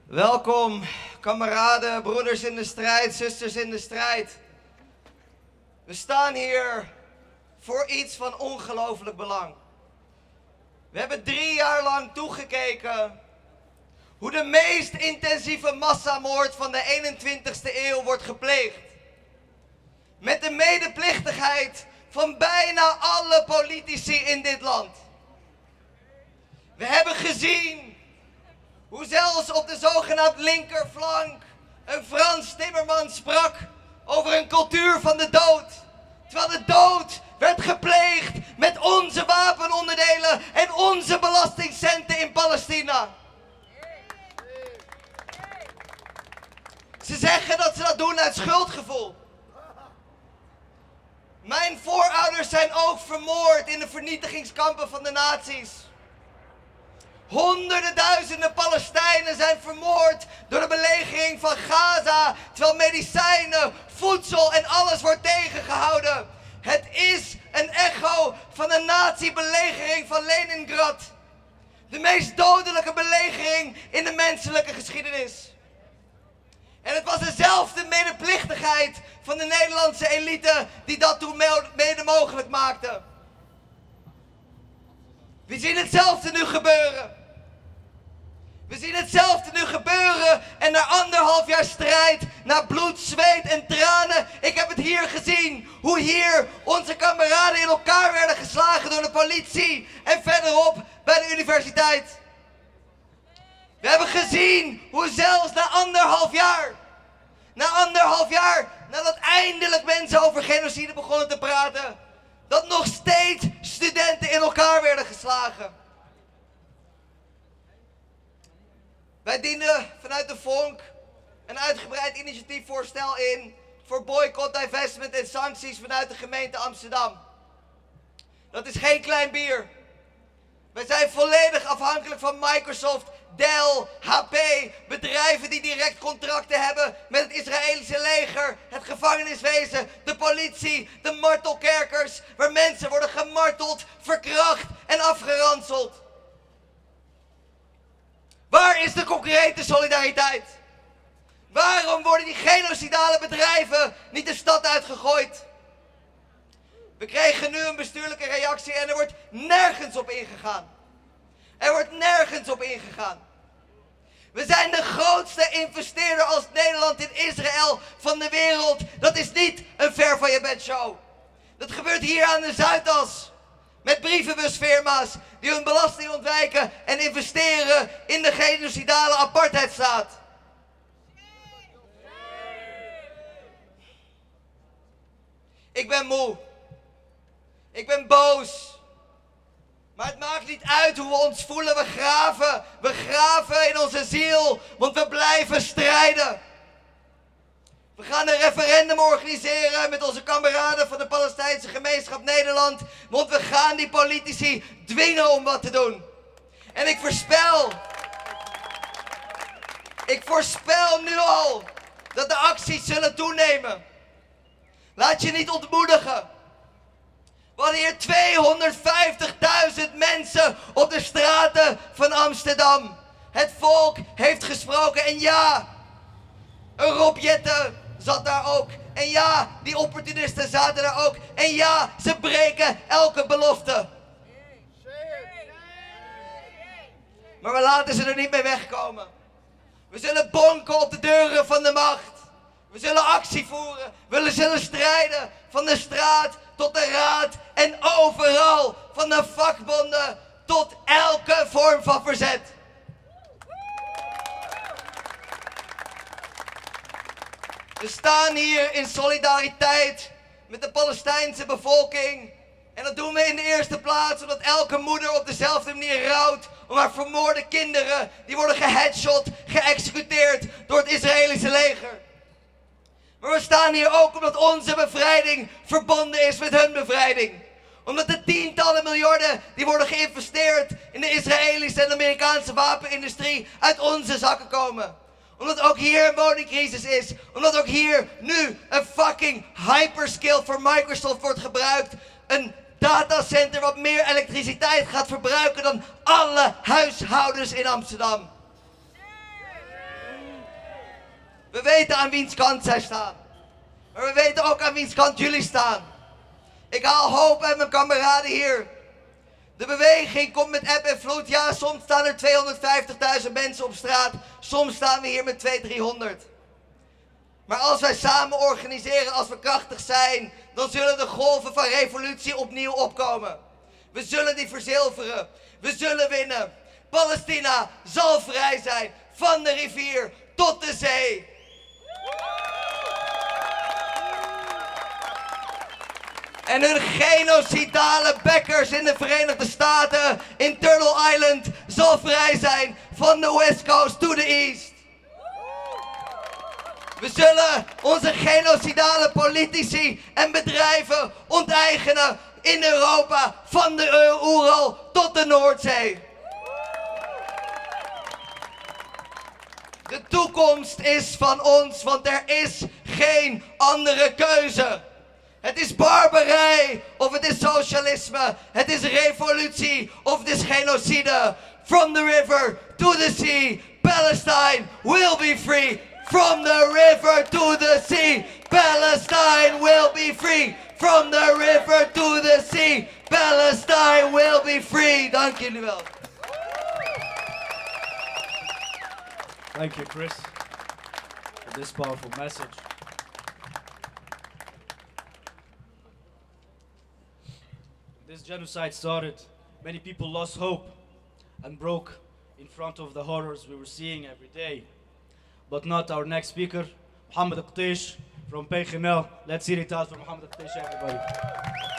Welkom, kameraden, broeders in de strijd, zusters in de strijd. We staan hier voor iets van ongelooflijk belang. We hebben 3 jaar lang toegekeken hoe de meest intensieve massamoord van de 21ste eeuw wordt gepleegd. Met de medeplichtigheid van bijna alle politici in dit land. We hebben gezien hoe zelfs op de zogenaamd linkerflank een Frans Timmermans sprak over een cultuur van de dood. Terwijl de dood werd gepleegd met onze wapenonderdelen en onze belastingcenten in Palestina. Ze zeggen dat ze dat doen uit schuldgevoel. Mijn voorouders zijn ook vermoord in de vernietigingskampen van de nazi's. Honderden duizenden Palestijnen zijn vermoord door de belegering van Gaza, terwijl medicijnen, voedsel en alles wordt tegengehouden. Het is een echo van de nazi-belegering van Leningrad. De meest dodelijke belegering in de menselijke geschiedenis. En het was dezelfde medeplichtigheid van de Nederlandse elite die dat toen mede mogelijk maakte. We zien hetzelfde nu gebeuren. We zien hetzelfde nu gebeuren en na 1,5 jaar strijd, na bloed, zweet en tranen. Ik heb het hier gezien, hoe hier onze kameraden in elkaar werden geslagen door de politie en verderop bij de universiteit. We hebben gezien hoe zelfs na 1,5 jaar, nadat eindelijk mensen over genocide begonnen te praten, dat nog steeds studenten in elkaar werden geslagen. Wij dienen vanuit de Vonk een uitgebreid initiatiefvoorstel in voor boycott, divestment en sancties vanuit de gemeente Amsterdam. Dat is geen klein bier. Wij zijn volledig afhankelijk van Microsoft, Dell, HP, bedrijven die direct contracten hebben met het Israëlische leger, het gevangeniswezen, de politie, de martelkerkers, waar mensen worden gemarteld, verkracht en afgeranseld. Waar is de concrete solidariteit? Waarom worden die genocidale bedrijven niet de stad uitgegooid? We kregen nu een bestuurlijke reactie en er wordt nergens op ingegaan. Er wordt nergens op ingegaan. We zijn de grootste investeerder als Nederland in Israël van de wereld. Dat is niet een ver van je bed show. Dat gebeurt hier aan de Zuidas. Met brievenbusfirma's die hun belasting ontwijken en investeren in de genocidale apartheidstaat. Ik ben moe. Ik ben boos. Maar het maakt niet uit hoe we ons voelen. We graven. We graven in onze ziel. Want we blijven strijden. We gaan een referendum organiseren met onze kameraden van de Palestijnse gemeenschap Nederland. Want we gaan die politici dwingen om wat te doen. En ik voorspel nu al dat de acties zullen toenemen. Laat je niet ontmoedigen. We hadden hier 250.000 mensen op de straten van Amsterdam. Het volk heeft gesproken en ja, een Rob Jetten zat daar ook. En ja, die opportunisten zaten daar ook. En ja, ze breken elke belofte. Maar we laten ze er niet mee wegkomen. We zullen bonken op de deuren van de macht. We zullen actie voeren. We zullen strijden van de straat tot de raad en overal, van de vakbonden tot elke vorm van verzet. We staan hier in solidariteit met de Palestijnse bevolking. En dat doen we in de eerste plaats omdat elke moeder op dezelfde manier rouwt om haar vermoorde kinderen. Die worden geheadshot, geëxecuteerd door het Israëlische leger. Maar we staan hier ook omdat onze bevrijding verbonden is met hun bevrijding. Omdat de tientallen miljarden die worden geïnvesteerd in de Israëlische en de Amerikaanse wapenindustrie uit onze zakken komen. Omdat ook hier een woningcrisis is. Omdat ook hier nu een fucking hyperscale voor Microsoft wordt gebruikt. Een datacenter wat meer elektriciteit gaat verbruiken dan alle huishoudens in Amsterdam. We weten aan wiens kant zij staan. Maar we weten ook aan wiens kant jullie staan. Ik haal hoop uit mijn kameraden hier. De beweging komt met eb en vloed. Ja, soms staan er 250.000 mensen op straat. Soms staan we hier met 200-300. Maar als wij samen organiseren, als we krachtig zijn, dan zullen de golven van revolutie opnieuw opkomen. We zullen die verzilveren. We zullen winnen. Palestina zal vrij zijn. Van de rivier tot de zee. En hun genocidale bekkers in de Verenigde Staten, in Turtle Island, zal vrij zijn van de West Coast to the East. We zullen onze genocidale politici en bedrijven onteigenen in Europa, van de Oeral tot de Noordzee. De toekomst is van ons, want er is geen andere keuze. Het is barbarij of het is socialisme. Het is revolutie of het is genocide. From the river to the sea, Palestine will be free. From the river to the sea, Palestine will be free. From the river to the sea, Palestine will be free. Dank jullie wel. Thank you, Chris, for this powerful message. This genocide started, many people lost hope and broke in front of the horrors we were seeing every day. But not our next speaker, Mohammed Qtaish from PGNL. Let's hear it out for Mohammed Qtaish, everybody.